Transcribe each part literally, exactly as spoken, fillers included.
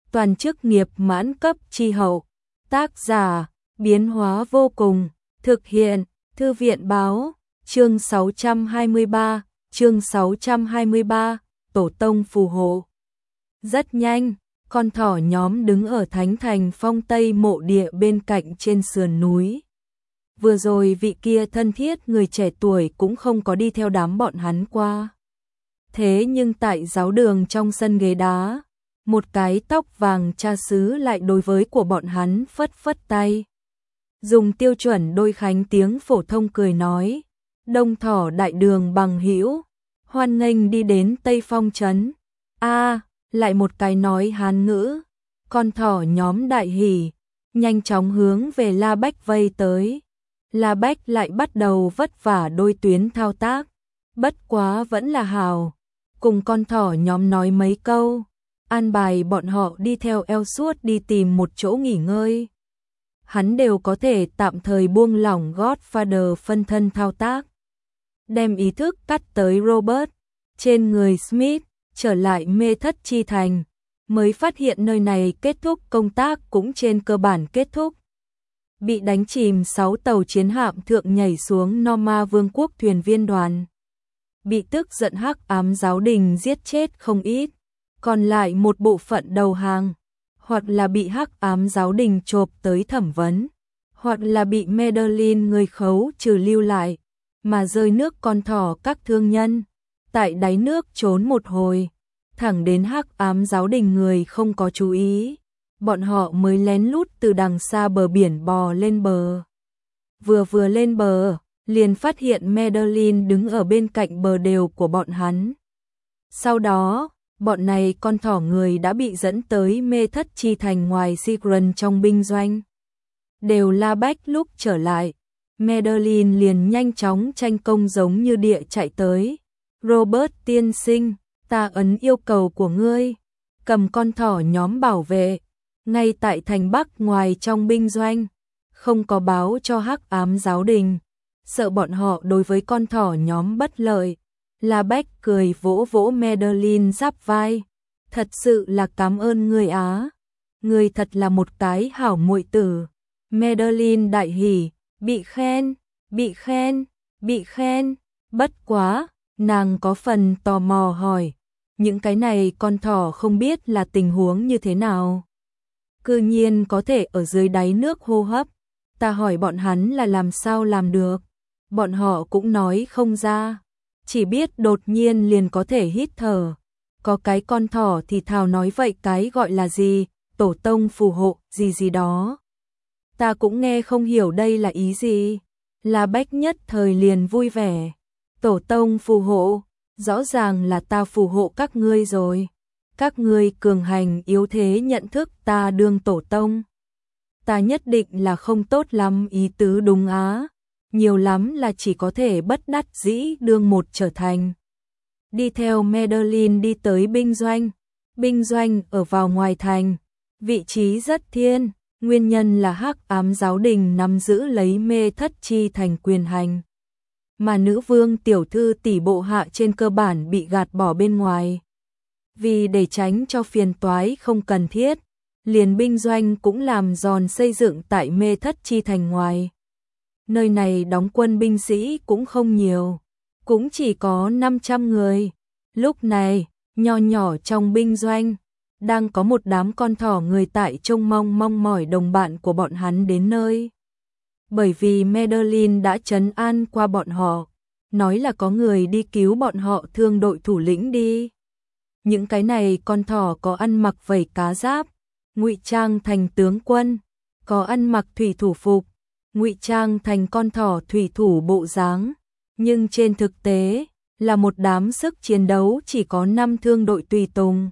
toàn chức nghiệp mãn cấp chi hậu. Tác giả, biến hóa vô cùng, thực hiện, Thư viện báo, chương sáu trăm hai mươi ba, chương sáu trăm hai mươi ba, tổ tông phù hộ. Rất nhanh, con thỏ nhóm đứng ở Thánh Thành Phong Tây mộ địa bên cạnh trên sườn núi. Vừa rồi vị kia thân thiết người trẻ tuổi cũng không có đi theo đám bọn hắn qua. Thế nhưng tại giáo đường trong sân ghế đá, một cái tóc vàng cha xứ lại đối với của bọn hắn phất phất tay. Dùng tiêu chuẩn đôi khánh tiếng phổ thông cười nói, Đông Thỏ đại đường bằng hữu, hoan nghênh đi đến Tây Phong trấn. A, lại một cái nói Hán ngữ. Con thỏ nhóm đại hỉ, nhanh chóng hướng về La Bách vây tới. La Bách lại bắt đầu vất vả đôi tuyến thao tác, bất quá vẫn là hào, cùng con thỏ nhóm nói mấy câu, an bài bọn họ đi theo eo suốt đi tìm một chỗ nghỉ ngơi. Hắn đều có thể tạm thời buông lỏng Godfather phân thân thao tác. Đem ý thức cắt tới Robert, trên người Smith, trở lại mê thất chi thành, mới phát hiện nơi này kết thúc công tác cũng trên cơ bản kết thúc. Bị đánh chìm sáu tàu chiến hạm thượng nhảy xuống Norma Vương quốc thuyền viên đoàn. Bị tức giận hắc ám giáo đình giết chết không ít, còn lại một bộ phận đầu hàng, hoặc là bị hắc ám giáo đình chộp tới thẩm vấn, hoặc là bị Medellin người khấu trừ lưu lại, mà rơi nước con thỏ các thương nhân, tại đáy nước trốn một hồi, thẳng đến hắc ám giáo đình người không có chú ý, bọn họ mới lén lút từ đằng xa bờ biển bò lên bờ. Vừa vừa lên bờ, liền phát hiện Medellin đứng ở bên cạnh bờ đều của bọn hắn. Sau đó, bọn này con thỏ người đã bị dẫn tới mê thất chi thành ngoài Sigran trong binh doanh. Đều La Bách lúc trở lại, Medellin liền nhanh chóng tranh công giống như địa chạy tới. Robert tiên sinh, ta ấn yêu cầu của ngươi, cầm con thỏ nhóm bảo vệ, ngay tại thành Bắc ngoài trong binh doanh, không có báo cho hắc ám giáo đình, sợ bọn họ đối với con thỏ nhóm bất lợi. La Bách cười vỗ vỗ Medellin giáp vai, thật sự là cảm ơn ngươi á, ngươi thật là một cái hảo muội tử. Medellin đại hỉ, bị khen, bị khen, bị khen, bất quá, nàng có phần tò mò hỏi, những cái này con thỏ không biết là tình huống như thế nào. Cư nhiên có thể ở dưới đáy nước hô hấp, ta hỏi bọn hắn là làm sao làm được, bọn họ cũng nói không ra, chỉ biết đột nhiên liền có thể hít thở. Có cái con thỏ thì thào nói vậy cái gọi là gì, tổ tông phù hộ, gì gì đó. Ta cũng nghe không hiểu đây là ý gì. La Bách nhất thời liền vui vẻ. Tổ tông phù hộ, rõ ràng là ta phù hộ các ngươi rồi. Các ngươi cường hành yếu thế nhận thức ta đương tổ tông. Ta nhất định là không tốt lắm ý tứ đúng á. Nhiều lắm là chỉ có thể bất đắc dĩ đương một trở thành. Đi theo Medellin đi tới binh doanh. Binh doanh ở vào ngoài thành. Vị trí rất thiên. Nguyên nhân là hắc ám giáo đình nắm giữ lấy mê thất chi thành quyền hành. Mà nữ vương tiểu thư tỷ bộ hạ trên cơ bản bị gạt bỏ bên ngoài. Vì để tránh cho phiền toái không cần thiết, liền binh doanh cũng làm giòn xây dựng tại mê thất chi thành ngoài. Nơi này đóng quân binh sĩ cũng không nhiều, cũng chỉ có năm trăm người. Lúc này, nho nhỏ trong binh doanh, đang có một đám con thỏ người tại trông mong mong mỏi đồng bạn của bọn hắn đến nơi. Bởi vì Medellin đã trấn an qua bọn họ, nói là có người đi cứu bọn họ thương đội thủ lĩnh đi. Những cái này con thỏ có ăn mặc vảy cá giáp, ngụy trang thành tướng quân, có ăn mặc thủy thủ phục, ngụy trang thành con thỏ thủy thủ bộ dáng, nhưng trên thực tế là một đám sức chiến đấu chỉ có năm thương đội tùy tùng.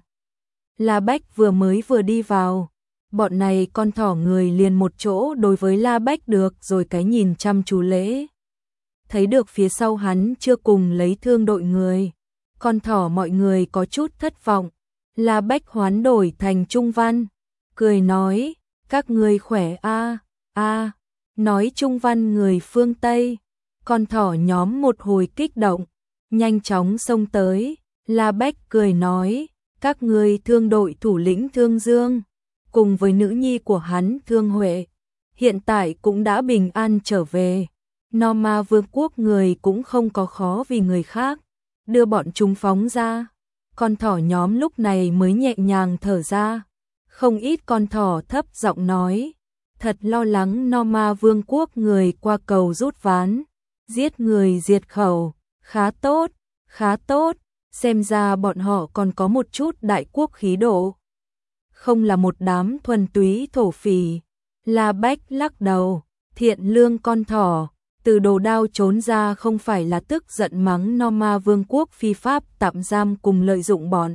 La Bách vừa mới vừa đi vào, bọn này con thỏ người liền một chỗ đối với La Bách được rồi cái nhìn chăm chú lễ. Thấy được phía sau hắn chưa cùng lấy thương đội người, con thỏ mọi người có chút thất vọng. La Bách hoán đổi thành trung văn, cười nói, các ngươi khỏe a a, nói trung văn người phương Tây. Con thỏ nhóm một hồi kích động, nhanh chóng xông tới. La Bách cười nói, các ngươi thương đội thủ lĩnh Thương Dương, cùng với nữ nhi của hắn Thương Huệ, hiện tại cũng đã bình an trở về. Norma Vương quốc người cũng không có khó vì người khác, đưa bọn chúng phóng ra. Con thỏ nhóm lúc này mới nhẹ nhàng thở ra. Không ít con thỏ thấp giọng nói, thật lo lắng Norma Vương quốc người qua cầu rút ván, giết người diệt khẩu, khá tốt, khá tốt, xem ra bọn họ còn có một chút đại quốc khí độ. Không là một đám thuần túy thổ phỉ. La Bách lắc đầu, thiện lương con thỏ, từ đồ đao trốn ra không phải là tức giận mắng Norma Vương quốc phi pháp tạm giam cùng lợi dụng bọn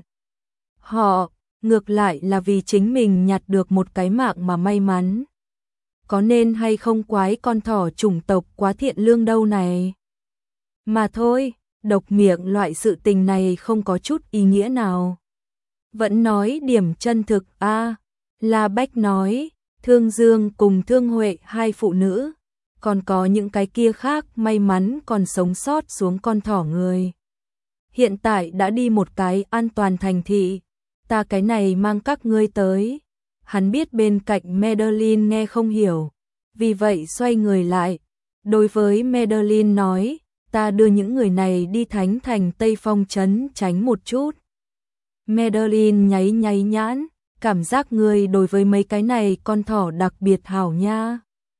họ, ngược lại là vì chính mình nhặt được một cái mạng mà may mắn. Có nên hay không quái con thỏ chủng tộc quá thiện lương đâu này. Mà thôi, độc miệng loại sự tình này không có chút ý nghĩa nào. Vẫn nói điểm chân thực a à, La Bách nói, Thương Dương cùng Thương Huệ hai phụ nữ, còn có những cái kia khác may mắn còn sống sót xuống con thỏ người. Hiện tại đã đi một cái an toàn thành thị, ta cái này mang các ngươi tới. Hắn biết bên cạnh Madeline nghe không hiểu, vì vậy xoay người lại. Đối với Madeline nói, ta đưa những người này đi thánh thành Tây Phong trấn tránh một chút. Madeline nháy nháy nhãn, cảm giác người đối với mấy cái này con thỏ đặc biệt hảo nha.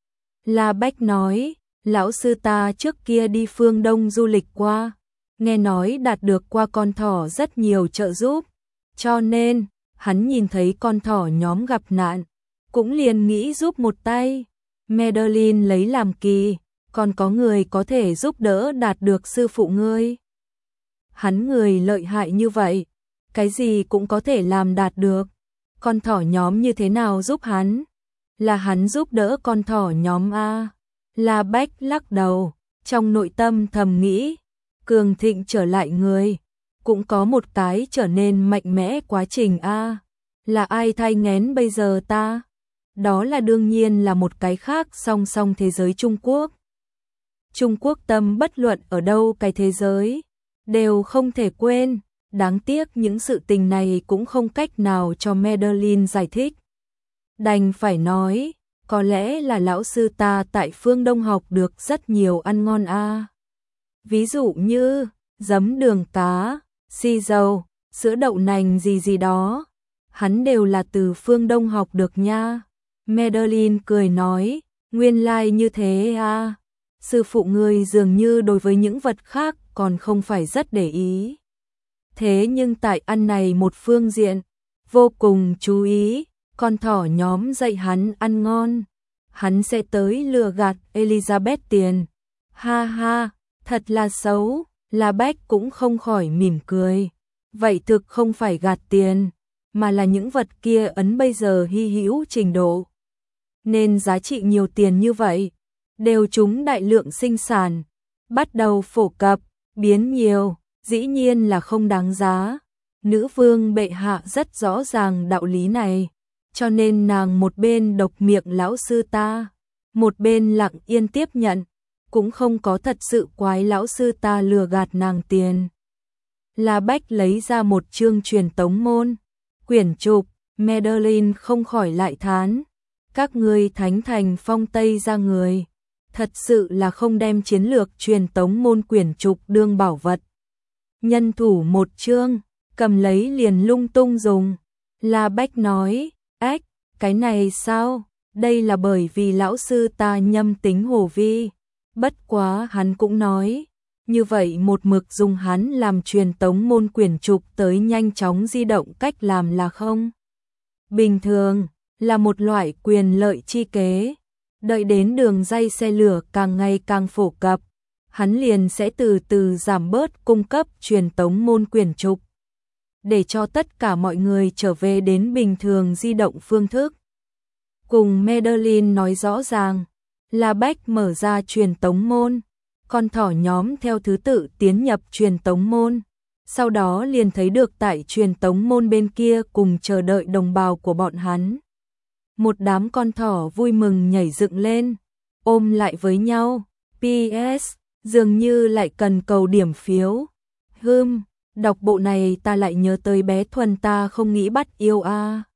La Bách nói, lão sư ta trước kia đi phương Đông du lịch qua, nghe nói đạt được qua con thỏ rất nhiều trợ giúp, cho nên, hắn nhìn thấy con thỏ nhóm gặp nạn, cũng liền nghĩ giúp một tay. Madeline lấy làm kỳ, còn có người có thể giúp đỡ đạt được sư phụ ngươi. Hắn người lợi hại như vậy, cái gì cũng có thể làm đạt được. Con thỏ nhóm như thế nào giúp hắn? Là hắn giúp đỡ con thỏ nhóm a. La Bách lắc đầu, trong nội tâm thầm nghĩ, cường thịnh trở lại người, cũng có một cái trở nên mạnh mẽ quá trình a. Là ai thay ngén bây giờ ta? Đó là đương nhiên là một cái khác song song thế giới Trung Quốc. Trung Quốc tâm bất luận ở đâu cái thế giới, đều không thể quên. Đáng tiếc những sự tình này cũng không cách nào cho Madeline giải thích. Đành phải nói, có lẽ là lão sư ta tại phương Đông học được rất nhiều ăn ngon a. Ví dụ như, giấm đường cá, xì dầu, sữa đậu nành gì gì đó. Hắn đều là từ phương Đông học được nha. Madeline cười nói, nguyên lai like như thế a. Sư phụ ngươi dường như đối với những vật khác còn không phải rất để ý. Thế nhưng tại ăn này một phương diện, vô cùng chú ý, con thỏ nhóm dạy hắn ăn ngon. Hắn sẽ tới lừa gạt Elizabeth tiền. Ha ha, thật là xấu, La Bách cũng không khỏi mỉm cười. Vậy thực không phải gạt tiền, mà là những vật kia ấn bây giờ hy hữu trình độ. Nên giá trị nhiều tiền như vậy, đều chúng đại lượng sinh sản, bắt đầu phổ cập, biến nhiều. Dĩ nhiên là không đáng giá. Nữ vương bệ hạ rất rõ ràng đạo lý này, cho nên nàng một bên độc miệng lão sư ta, một bên lặng yên tiếp nhận, cũng không có thật sự quái lão sư ta lừa gạt nàng tiền. La Bách lấy ra một chương truyền tống môn, quyển trục, Madeline không khỏi lại thán, các ngươi thánh thành phong Tây ra người, thật sự là không đem chiến lược truyền tống môn quyển trục đương bảo vật. Nhân thủ một chương, cầm lấy liền lung tung dùng. La Bách nói, ách, cái này sao? Đây là bởi vì lão sư ta nhâm tính hồ vi. Bất quá hắn cũng nói, như vậy một mực dùng hắn làm truyền tống môn quyển trục tới nhanh chóng di động cách làm là không. Bình thường, là một loại quyền lợi chi kế. Đợi đến đường dây xe lửa càng ngày càng phổ cập, hắn liền sẽ từ từ giảm bớt cung cấp truyền tống môn quyển trục, để cho tất cả mọi người trở về đến bình thường di động phương thức. Cùng Madeline nói rõ ràng, La Bách mở ra truyền tống môn, con thỏ nhóm theo thứ tự tiến nhập truyền tống môn, sau đó liền thấy được tại truyền tống môn bên kia cùng chờ đợi đồng bào của bọn hắn. Một đám con thỏ vui mừng nhảy dựng lên, ôm lại với nhau, pê ét dường như lại cần cầu điểm phiếu. Hừm, đọc bộ này ta lại nhớ tới bé Thuần ta không nghĩ bắt yêu a.